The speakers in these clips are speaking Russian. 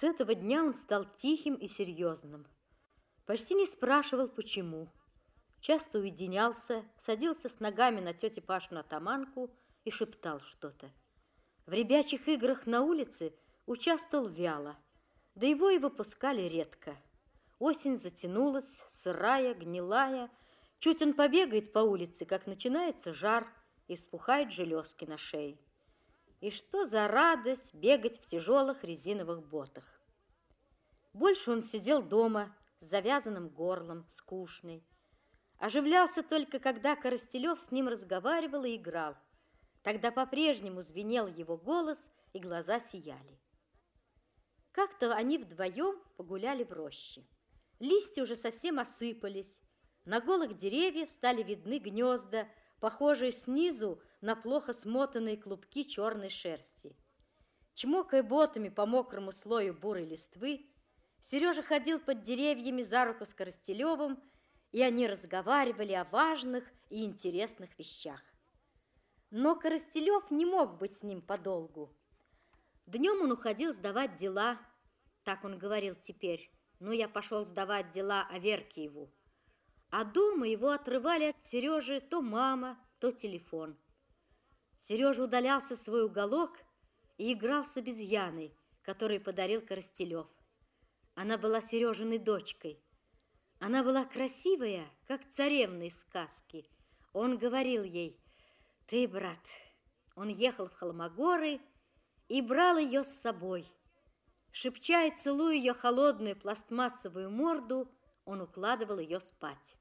С этого дня он стал тихим и серьезным. Почти не спрашивал, почему. Часто уединялся, садился с ногами на тети Пашину атаманку и шептал что-то. В ребячих играх на улице участвовал вяло, да его и выпускали редко. Осень затянулась, сырая, гнилая. Чуть он побегает по улице, как начинается жар, и вспухают железки на шее. И что за радость бегать в тяжелых резиновых ботах. Больше он сидел дома с завязанным горлом, скучный. Оживлялся только, когда Коростелев с ним разговаривал и играл. Тогда по-прежнему звенел его голос, и глаза сияли. Как-то они вдвоем погуляли в роще. Листья уже совсем осыпались. На голых деревьях стали видны гнезда, похожие снизу на плохо смотанные клубки черной шерсти. Чмокая ботами по мокрому слою бурой листвы, Сережа ходил под деревьями за руку с Коростелевым, и они разговаривали о важных и интересных вещах. Но Коростелев не мог быть с ним подолгу. Днем он уходил сдавать дела, так он говорил теперь. Ну, я пошел сдавать дела Аверкиеву. А дома его отрывали от Сережи то мама, то телефон. Сережа удалялся в свой уголок и играл с обезьяной, которую подарил Коростелев. Она была Сережиной дочкой. Она была красивая, как царевна из сказки. Он говорил ей: «Ты, брат». Он ехал в Холмогоры и брал ее с собой. Шепча и целуя ее холодную пластмассовую морду, он укладывал ее спать.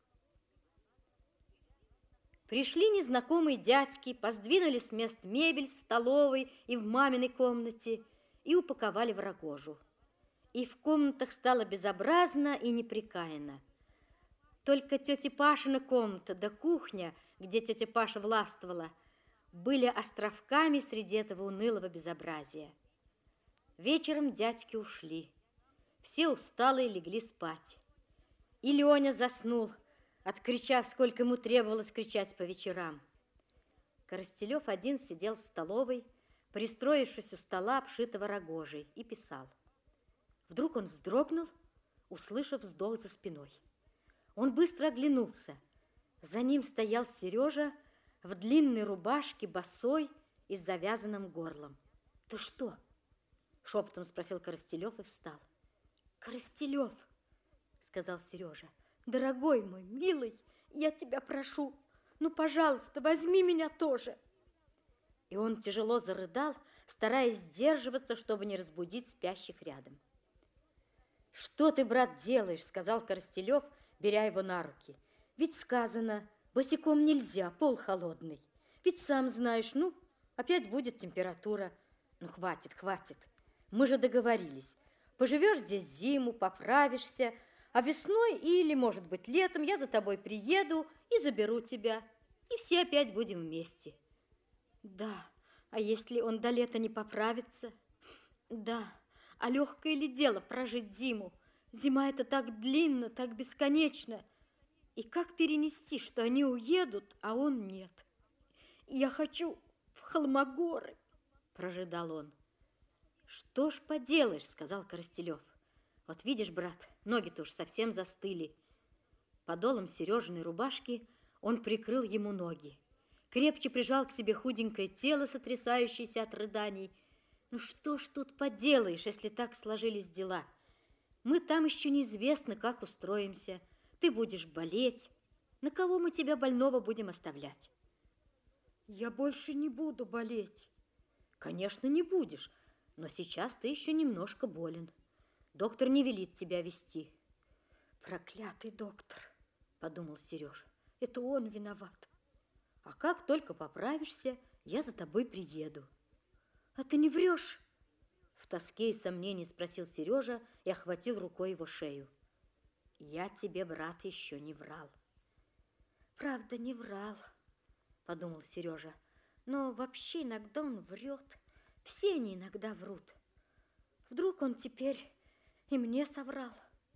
Пришли незнакомые дядьки, поздвинули с мест мебель в столовой и в маминой комнате и упаковали в рогожу. И в комнатах стало безобразно и неприкаянно. Только тетя Пашина комната да кухня, где тетя Паша властвовала, были островками среди этого унылого безобразия. Вечером дядьки ушли. Все усталые легли спать. И Леня заснул, откричав, сколько ему требовалось кричать по вечерам. Коростелев один сидел в столовой, пристроившись у стола, обшитого рогожей, и писал. Вдруг он вздрогнул, услышав вздох за спиной. Он быстро оглянулся. За ним стоял Сережа в длинной рубашке, босой и с завязанным горлом. «Ты что?» — шепотом спросил Коростелев и встал. «Коростелев!» — сказал Сережа. «Дорогой мой, милый, я тебя прошу, ну, пожалуйста, возьми меня тоже». И он тяжело зарыдал, стараясь сдерживаться, чтобы не разбудить спящих рядом. «Что ты, брат, делаешь?» — сказал Коростелев, беря его на руки. «Ведь сказано, босиком нельзя, пол холодный. Ведь сам знаешь, ну, опять будет температура. Ну, хватит, хватит. Мы же договорились. Поживешь здесь зиму, поправишься, а весной или, может быть, летом я за тобой приеду и заберу тебя, и все опять будем вместе». «Да, а если он до лета не поправится?» «Да, а легкое ли дело прожить зиму? Зима это так длинно, так бесконечно. И как перенести, что они уедут, а он нет? Я хочу в Холмогоры», прожидал он. «Что ж поделаешь», сказал Коростелев. «Вот видишь, брат, ноги-то уж совсем застыли». Подолом Сережиной рубашки он прикрыл ему ноги, крепче прижал к себе худенькое тело, сотрясающееся от рыданий. «Ну что ж тут поделаешь, если так сложились дела? Мы там еще неизвестно, как устроимся. Ты будешь болеть. На кого мы тебя больного будем оставлять?» «Я больше не буду болеть». «Конечно, не будешь, но сейчас ты еще немножко болен. Доктор не велит тебя везти». «Проклятый доктор», подумал Сережа. «Это он виноват». «А как только поправишься, я за тобой приеду». «А ты не врешь?» В тоске и сомнении спросил Сережа и охватил рукой его шею. «Я тебе, брат, еще не врал». «Правда, не врал», подумал Сережа. «Но вообще иногда он врет. Все они иногда врут. Вдруг он теперь и мне соврал».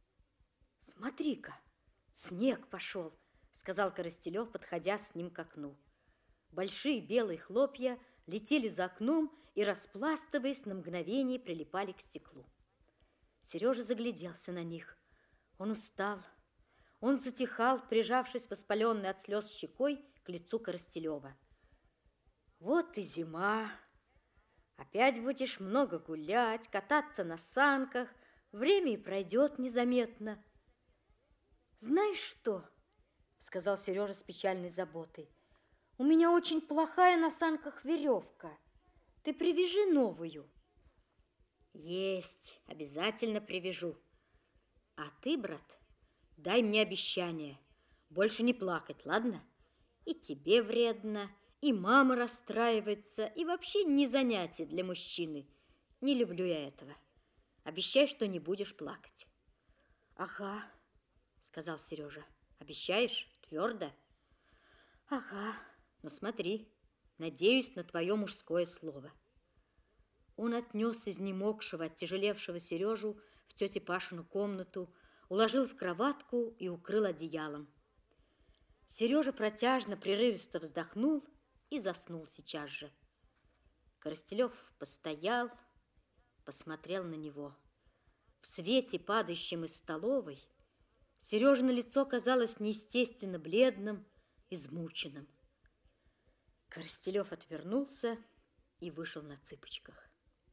«Смотри-ка, снег пошел», сказал Коростелев, подходя с ним к окну. Большие белые хлопья летели за окном и, распластываясь, на мгновение прилипали к стеклу. Сережа загляделся на них. Он устал. Он затихал, прижавшись воспаленной от слез щекой к лицу Коростелева. Вот и зима. Опять будешь много гулять, кататься на санках. Время и пройдет незаметно. Знаешь что? Сказал Сережа с печальной заботой. У меня очень плохая на санках веревка. Ты привяжи новую. Есть, обязательно привяжу. А ты, брат, дай мне обещание больше не плакать, ладно? И тебе вредно, и мама расстраивается, и вообще не занятие для мужчины. Не люблю я этого. Обещай, что не будешь плакать. Ага, сказал Сережа. Обещаешь? Твердо? Ага. Ну смотри, надеюсь на твое мужское слово. Он отнес изнемогшего, оттяжелевшего Сережу в тете Пашину комнату, уложил в кроватку и укрыл одеялом. Сережа протяжно, прерывисто вздохнул и заснул сейчас же. Коростелев постоял, посмотрел на него. В свете, падающем из столовой, Сережино лицо казалось неестественно бледным, измученным. Коростелев отвернулся и вышел на цыпочках.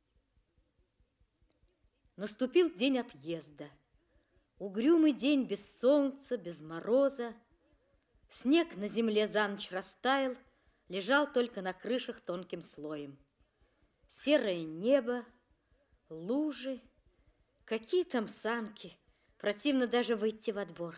Наступил день отъезда. Угрюмый день без солнца, без мороза. Снег на земле за ночь растаял, лежал только на крышах тонким слоем. Серое небо, лужи, какие там санки, противно даже выйти во двор.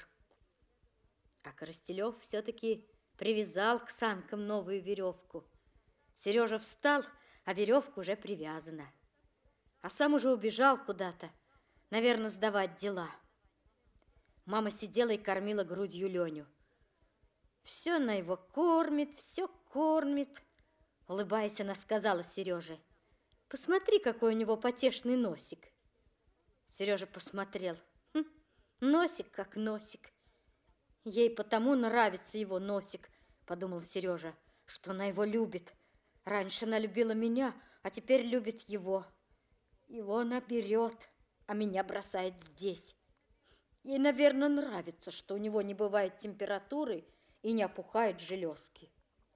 А Коростелев все-таки привязал к санкам новую веревку. Сережа встал, а веревка уже привязана. А сам уже убежал куда-то, наверное, сдавать дела. Мама сидела и кормила грудью Леню. Все она его кормит, все кормит. Улыбаясь, она сказала Сереже: посмотри, какой у него потешный носик. Сережа посмотрел. Носик как носик. Ей потому нравится его носик, подумал Сережа, что она его любит. Раньше она любила меня, а теперь любит его. Его она берет, а меня бросает здесь. Ей, наверное, нравится, что у него не бывает температуры и не опухают железки.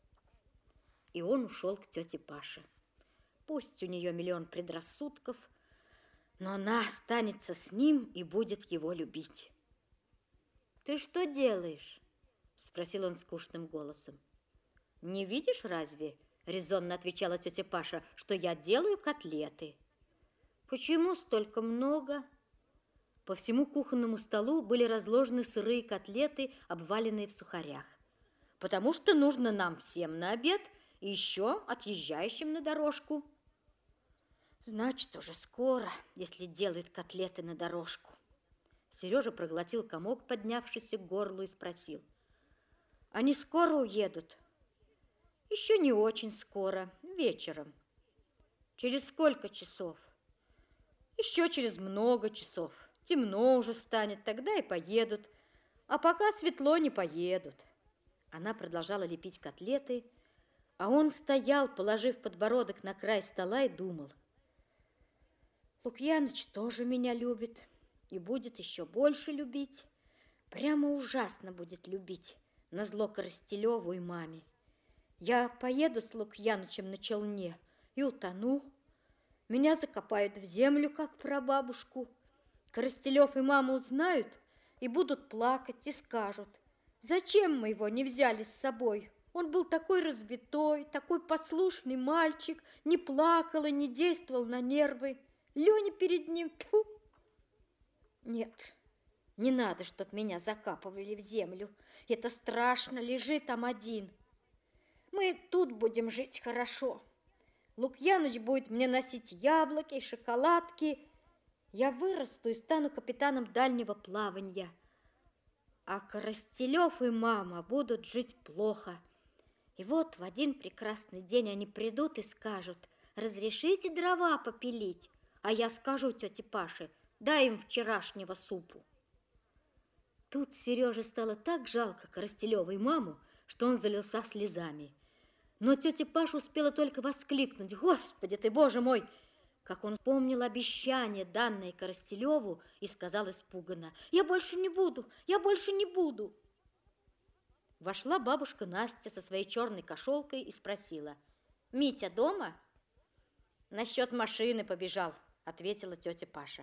И он ушел к тете Паше. Пусть у нее миллион предрассудков, но она останется с ним и будет его любить. «Ты что делаешь?» – спросил он скучным голосом. «Не видишь разве?» – резонно отвечала тетя Паша, – что я делаю котлеты. «Почему столько много?» По всему кухонному столу были разложены сырые котлеты, обваленные в сухарях. «Потому что нужно нам всем на обед и еще отъезжающим на дорожку». «Значит, уже скоро, если делают котлеты на дорожку». Сережа проглотил комок, поднявшийся к горлу, и спросил: «Они скоро уедут?» «Еще не очень скоро, вечером». «Через сколько часов?» «Еще через много часов. Темно уже станет, тогда и поедут. А пока светло, не поедут». Она продолжала лепить котлеты, а он стоял, положив подбородок на край стола, и думал: Лукьяныч тоже меня любит и будет еще больше любить. Прямо ужасно будет любить, назло Коростелеву и маме. Я поеду с Лукьянычем на челне и утону. Меня закопают в землю, как прабабушку. Коростелев и мама узнают и будут плакать и скажут: зачем мы его не взяли с собой? Он был такой развитой, такой послушный мальчик, не плакал и не действовал на нервы. Леня перед ним... Тьфу! Нет, не надо, чтоб меня закапывали в землю. Это страшно, лежи там один. Мы тут будем жить хорошо. Лукьяныч будет мне носить яблоки и шоколадки. Я вырасту и стану капитаном дальнего плавания. А Коростелев и мама будут жить плохо. И вот в один прекрасный день они придут и скажут: разрешите дрова попилить? А я скажу тете Паше: дай им вчерашнего супу. Тут Сереже стало так жалко Коростелева и маму, что он залился слезами. Но тетя Паша успела только воскликнуть: Господи ты, Боже мой, как он вспомнил обещание, данное Коростелеву, и сказал испуганно: «Я больше не буду, я больше не буду». Вошла бабушка Настя со своей черной кошелкой и спросила: «Митя дома?» «Насчет машины побежал», — ответила тетя Паша.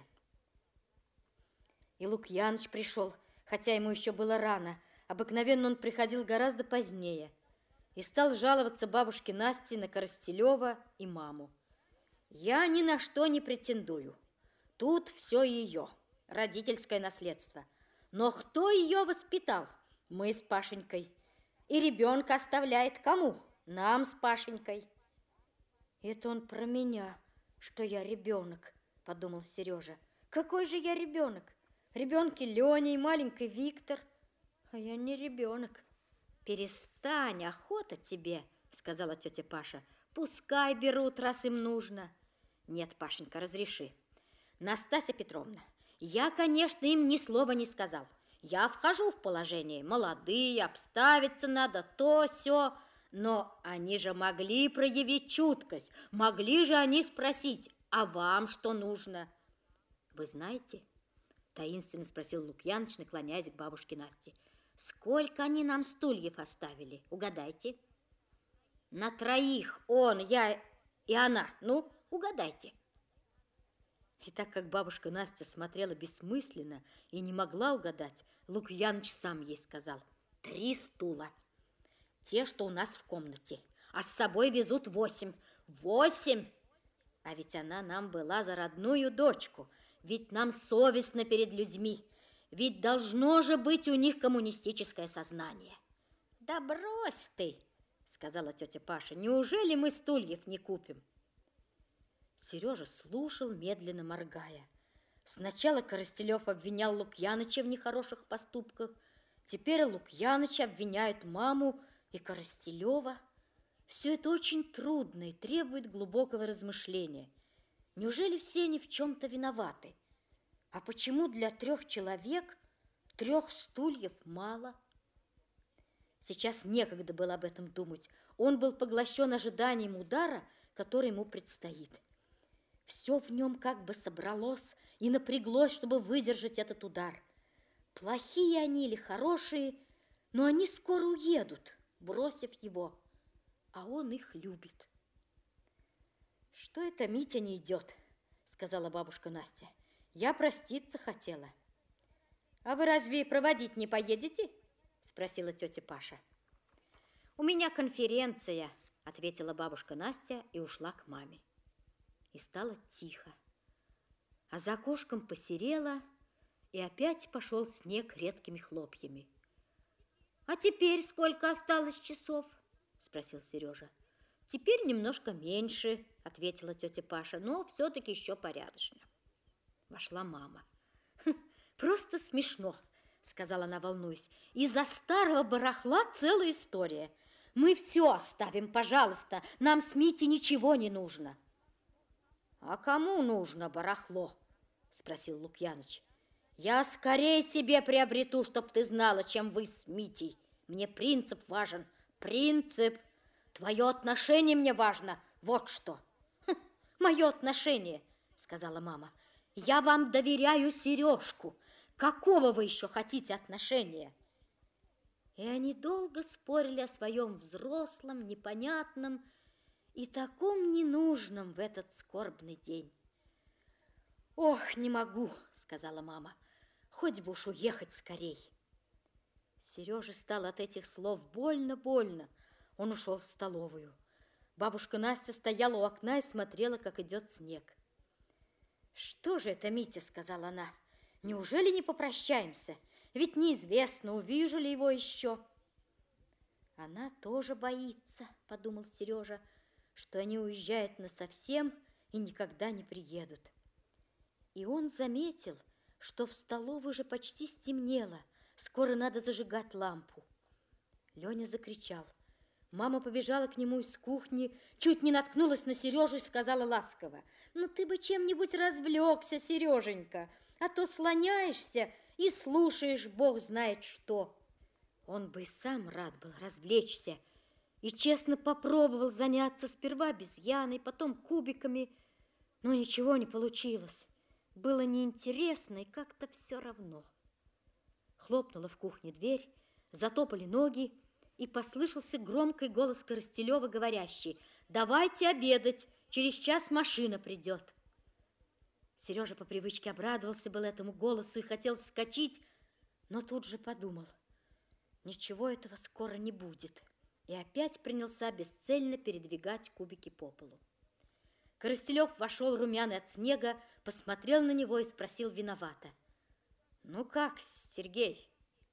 И Лукьяныч пришел, хотя ему еще было рано. Обыкновенно он приходил гораздо позднее. И стал жаловаться бабушке Насте на Коростелева и маму. «Я ни на что не претендую. Тут все ее, родительское наследство. Но кто ее воспитал? Мы с Пашенькой. И ребенка оставляет кому? Нам с Пашенькой». «Это он про меня, что я ребенок», — подумал Сережа. «Какой же я ребенок? Ребенки Леня и маленький Виктор, а я не ребенок». «Перестань, охота тебе», — сказала тетя Паша. «Пускай берут, раз им нужно». «Нет, Пашенька, разреши. Настасья Петровна, я, конечно, им ни слова не сказал. Я вхожу в положение. Молодые, обставиться надо, то, сё. Но они же могли проявить чуткость. Могли же они спросить: а вам что нужно?» «Вы знаете?» — таинственно спросил Лукьяныч, наклоняясь к бабушке Насте. «Сколько они нам стульев оставили? Угадайте». «На троих он, я и она. Ну, угадайте». И так как бабушка Настя смотрела бессмысленно и не могла угадать, Лукьяныч сам ей сказал: 3 стула. Те, что у нас в комнате. А с собой везут 8. 8! А ведь она нам была за родную дочку. Ведь нам совестно перед людьми. Ведь должно же быть у них коммунистическое сознание. «Да брось ты!» — сказала тетя Паша. «Неужели мы стульев не купим?» Сережа слушал, медленно моргая. Сначала Коростелев обвинял Лукьяныча в нехороших поступках, теперь Лукьяныч обвиняет маму и Коростелева. Все это очень трудно и требует глубокого размышления. Неужели все они в чем-то виноваты? А почему для 3 человек 3 стульев мало? Сейчас некогда было об этом думать. Он был поглощен ожиданием удара, который ему предстоит. Все в нем как бы собралось и напряглось, чтобы выдержать этот удар. Плохие они или хорошие, но они скоро уедут, бросив его, а он их любит. «Что это Митя не идет?» — сказала бабушка Настя. «Я проститься хотела». «А вы разве проводить не поедете?» — спросила тетя Паша. «У меня конференция», — ответила бабушка Настя и ушла к маме. И стало тихо. А за окошком посерело, и опять пошел снег редкими хлопьями. «А теперь сколько осталось часов?» — спросил Сережа. «Теперь немножко меньше», — ответила тетя Паша, «но все-таки еще порядочно». Вошла мама. «Просто смешно», — сказала она, волнуясь. «Из-за старого барахла целая история. Мы все оставим, пожалуйста, нам с Митей ничего не нужно». «А кому нужно барахло?» — спросил Лукьяныч. «Я скорее себе приобрету, чтоб ты знала, чем вы с Митей. Мне принцип важен, принцип. Твое отношение мне важно, вот что». «Мое отношение», — сказала мама. «Я вам доверяю Сережку. Какого вы еще хотите отношения?» И они долго спорили о своем взрослом, непонятном и таком ненужном в этот скорбный день. «Ох, не могу», — сказала мама, — «хоть бы уж уехать скорей». Сереже стало от этих слов больно-больно. Он ушел в столовую. Бабушка Настя стояла у окна и смотрела, как идет снег. «Что же это, Митя?» — сказала она. «Неужели не попрощаемся? Ведь неизвестно, увижу ли его еще». «Она тоже боится», — подумал Сережа, «что они уезжают насовсем и никогда не приедут». И он заметил, что в столовой уже почти стемнело, скоро надо зажигать лампу. Леня закричал. Мама побежала к нему из кухни, чуть не наткнулась на Сережу и сказала ласково: «Ну ты бы чем-нибудь развлекся, Сереженька, а то слоняешься и слушаешь бог знает что». Он бы и сам рад был развлечься и честно попробовал заняться сперва обезьяной, потом кубиками, Но ничего не получилось. Было неинтересно и как-то все равно. Хлопнула в кухне дверь, затопали ноги, и послышался громкий голос Коростелева, говорящий: «Давайте обедать, через час машина придет». Сережа по привычке обрадовался был этому голосу и хотел вскочить, но тут же подумал: ничего этого скоро не будет, и опять принялся бесцельно передвигать кубики по полу. Коростелев вошел румяный от снега, посмотрел на него и спросил виновато: «Ну как, Сергей?»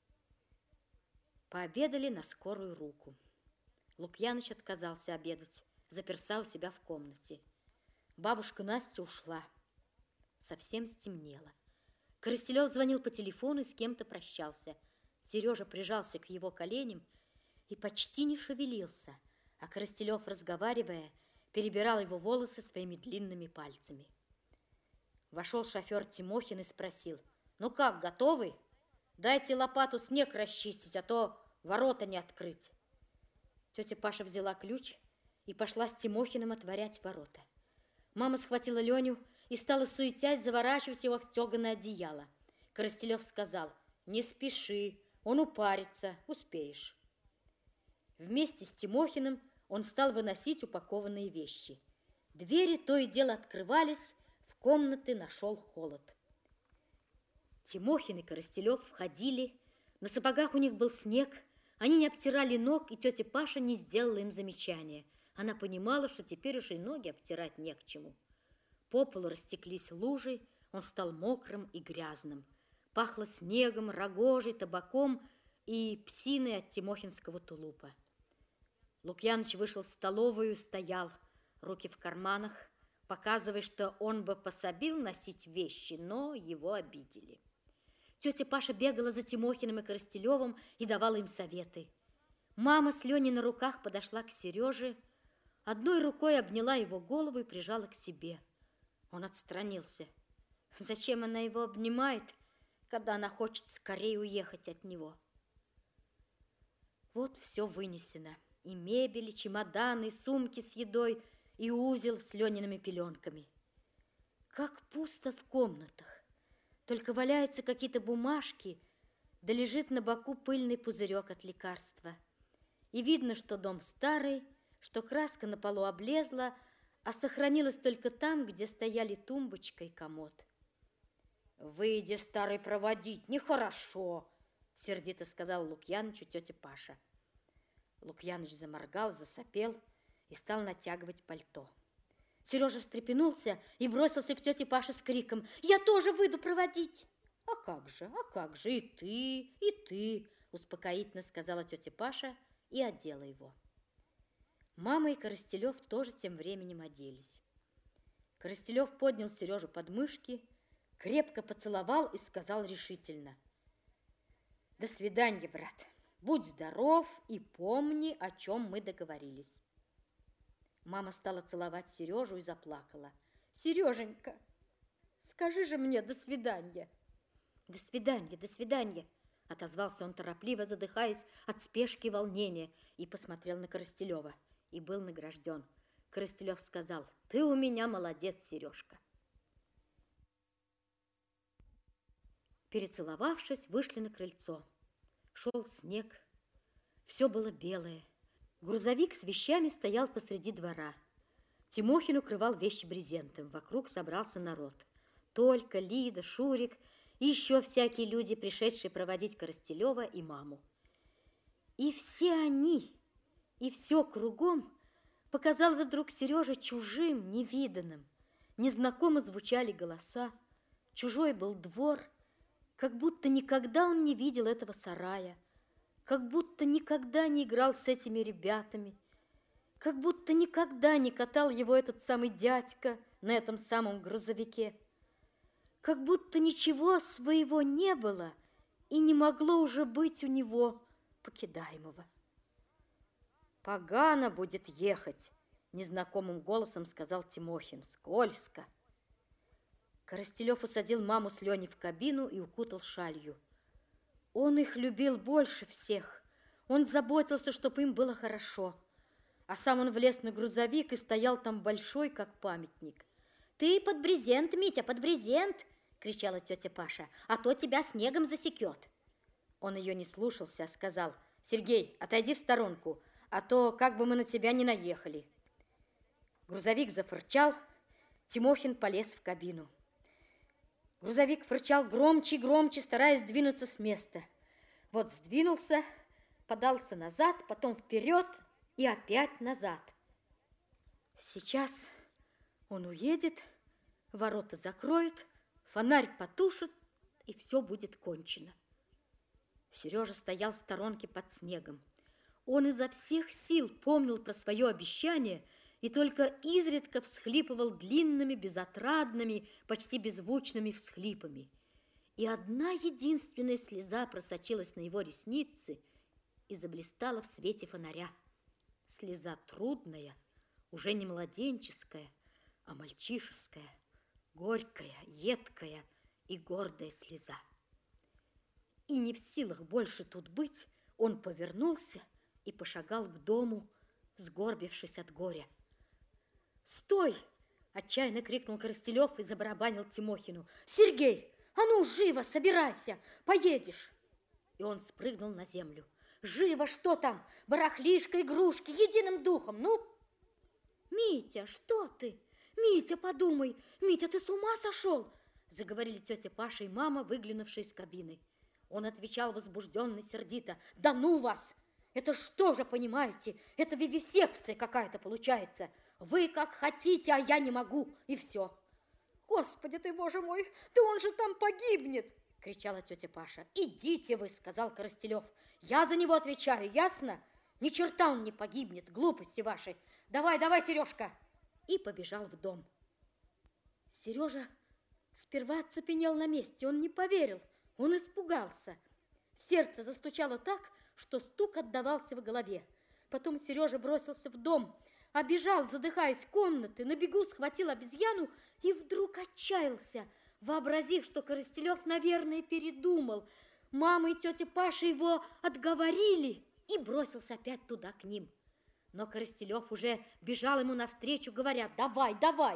Пообедали на скорую руку. Лукьяныч отказался обедать, заперся у себя в комнате. Бабушка Настя ушла. Совсем стемнело. Коростелев звонил по телефону и с кем-то прощался. Сережа прижался к его коленям и почти не шевелился, а Коростелев, разговаривая, перебирал его волосы своими длинными пальцами. Вошел шофер Тимохин и спросил: «Ну как, готовы? Дайте лопату снег расчистить, а то ворота не открыть». Тетя Паша взяла ключ и пошла с Тимохиным отворять ворота. Мама схватила Леню и стала, суетясь, заворачивать его в стеганое одеяло. Коростелев сказал: «Не спеши, он упарится, успеешь». Вместе с Тимохиным он стал выносить упакованные вещи. Двери то и дело открывались, в комнаты нашел холод. Тимохин и Коростелев входили, на сапогах у них был снег, они не обтирали ног, и тетя Паша не сделала им замечания. Она понимала, что теперь уж и ноги обтирать не к чему. По полу растеклись лужи, он стал мокрым и грязным. Пахло снегом, рогожей, табаком и псиной от тимохинского тулупа. Лукьяныч вышел в столовую, стоял, руки в карманах, показывая, что он бы пособил носить вещи, но его обидели. Тетя Паша бегала за Тимохиным и Коростелевым и давала им советы. Мама с Леней на руках подошла к Сереже, одной рукой обняла его голову и прижала к себе. Он отстранился. Зачем она его обнимает, когда она хочет скорее уехать от него? Вот все вынесено. И мебель, и чемоданы, и сумки с едой, и узел с Лениными пеленками. Как пусто в комнатах. Только валяются какие-то бумажки, да лежит на боку пыльный пузырек от лекарства. И видно, что дом старый, что краска на полу облезла, а сохранилась только там, где стояли тумбочка и комод. «Выйди, старый, проводить, нехорошо», — сердито сказала Лукьянычу тетя Паша. Лукьяныч заморгал, засопел и стал натягивать пальто. Сережа встрепенулся и бросился к тете Паше с криком: «Я тоже выйду проводить!» а как же, и ты», успокоительно сказала тетя Паша и одела его. Мама и Коростелев тоже тем временем оделись. Коростелев поднял Сережу под мышки, крепко поцеловал и сказал решительно: «До свидания, брат. Будь здоров и помни, о чем мы договорились». Мама стала целовать Сережу и заплакала. «Сереженька, скажи же мне до свидания». До свидания», отозвался он торопливо, задыхаясь от спешки и волнения, и посмотрел на Коростелева, и был награжден. Коростелев сказал: «Ты у меня молодец, Сережка». Перецеловавшись, вышли на крыльцо. Шел снег, все было белое. Грузовик с вещами стоял посреди двора. Тимохин укрывал вещи брезентом. Вокруг собрался народ. Толька, Лида, Шурик и еще всякие люди, пришедшие проводить Коростелева и маму. И все они, и все кругом показалось вдруг Сереже чужим, невиданным. Незнакомо звучали голоса, чужой был двор, как будто никогда он не видел этого сарая, как будто никогда не играл с этими ребятами, как будто никогда не катал его этот самый дядька на этом самом грузовике, как будто ничего своего не было и не могло уже быть у него покидаемого. «Погано будет ехать», — незнакомым голосом сказал Тимохин. «Скользко». Коростелев усадил маму с Леней в кабину и укутал шалью. Он их любил больше всех. Он заботился, чтобы им было хорошо. А сам он влез на грузовик и стоял там большой, как памятник. Ты под брезент, Митя, под брезент, кричала тетя Паша, а то тебя снегом засекет. Он ее не слушался, а сказал: Сергей, отойди в сторонку, а то как бы мы на тебя не наехали. Грузовик зафырчал, Тимохин полез в кабину. Грузовик фырчал громче и громче, стараясь двинуться с места. Вот сдвинулся, подался назад, потом вперед и опять назад. Сейчас он уедет, ворота закроют, фонарь потушат, и все будет кончено. Сережа стоял в сторонке под снегом. Он изо всех сил помнил про свое обещание и только изредка всхлипывал длинными, безотрадными, почти беззвучными всхлипами. И одна единственная слеза просочилась на его ресницы и заблистала в свете фонаря. Слеза трудная, уже не младенческая, а мальчишеская, горькая, едкая и гордая слеза. И не в силах больше тут быть, он повернулся и пошагал к дому, сгорбившись от горя. «Стой!» – отчаянно крикнул Коростелев и забарабанил Тимохину. «Сергей, а ну, живо, собирайся, поедешь!» И он спрыгнул на землю. «Живо, что там? Барахлишко, игрушки, единым духом, ну!» «Митя, что ты? Митя, подумай! Митя, ты с ума сошел?» – заговорили тетя Паша и мама, выглянувшие из кабины. Он отвечал возбужденно, сердито: «Да ну вас! Это что же, понимаете, это вивисекция какая-то получается. Вы как хотите, а я не могу, и все». «Господи ты, боже мой, да он же там погибнет!» – кричала тетя Паша. «Идите вы», – сказал Коростелев. «Я за него отвечаю, ясно? Ни черта он не погибнет, глупости ваши. Давай, давай, Сережка!» И побежал в дом. Сережа сперва оцепенел на месте, он не поверил, он испугался. Сердце застучало так, что стук отдавался в голове. Потом Сережа бросился в дом, обежал, задыхаясь, комнаты, на бегу схватил обезьяну и вдруг отчаялся, вообразив, что Коростелев, наверное, передумал. Мама и тетя Паша его отговорили, и бросился опять туда к ним. Но Коростелев уже бежал ему навстречу, говоря: «Давай, давай!»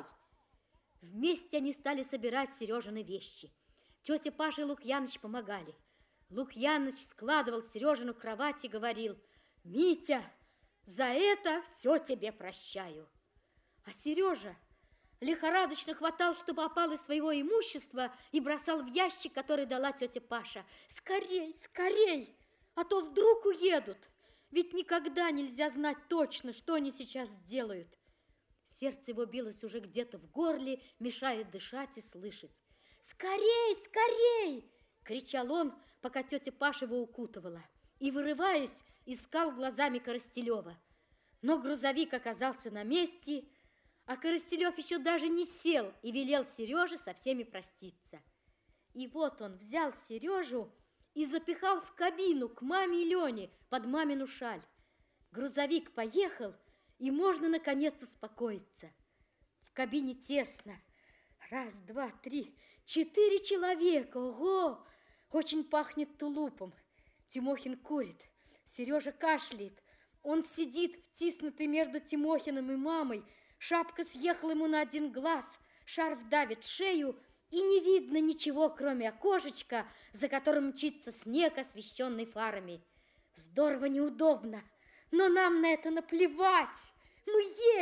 Вместе они стали собирать Сережины вещи. Тетя Паша и Лукьяныч помогали. Лукьяныч складывал Сережину кровать и говорил: «Митя, за это все тебе прощаю». А Сережа лихорадочно хватал, что попало из своего имущества, и бросал в ящик, который дала тетя Паша. «Скорей, скорей, а то вдруг уедут. Ведь никогда нельзя знать точно, что они сейчас сделают». Сердце его билось уже где-то в горле, мешая дышать и слышать. «Скорей, скорей!» – кричал он, пока тетя Паша его укутывала. И, вырываясь, искал глазами Коростелева. Но грузовик оказался на месте, а Коростелев еще даже не сел и велел Сереже со всеми проститься. И вот он взял Сережу и запихал в кабину к маме и Лене под мамину шаль. Грузовик поехал, и можно, наконец, успокоиться. В кабине тесно. Раз, два, три, 4 человека. Ого! Очень пахнет тулупом. Тимохин курит. Сережа кашляет. Он сидит, втиснутый между Тимохиным и мамой. Шапка съехала ему на один глаз, шарф давит шею, и не видно ничего, кроме окошечка, за которым мчится снег, освещенный фарами. Здорово неудобно, но нам на это наплевать. Мы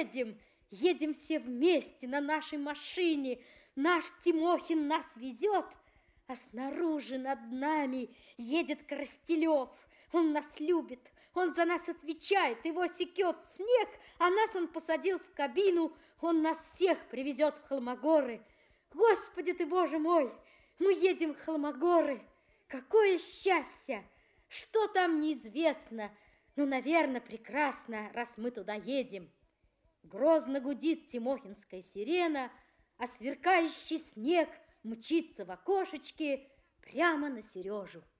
едем все вместе на нашей машине. Наш Тимохин нас везет, а снаружи над нами едет Коростелев. Он нас любит, он за нас отвечает, его секет снег, а нас он посадил в кабину, он нас всех привезет в Холмогоры. Господи ты, Боже мой, мы едем в Холмогоры. Какое счастье! Что там неизвестно, ну, наверное, прекрасно, раз мы туда едем. Грозно гудит тимохинская сирена, а сверкающий снег мчится в окошечке прямо на Сережу.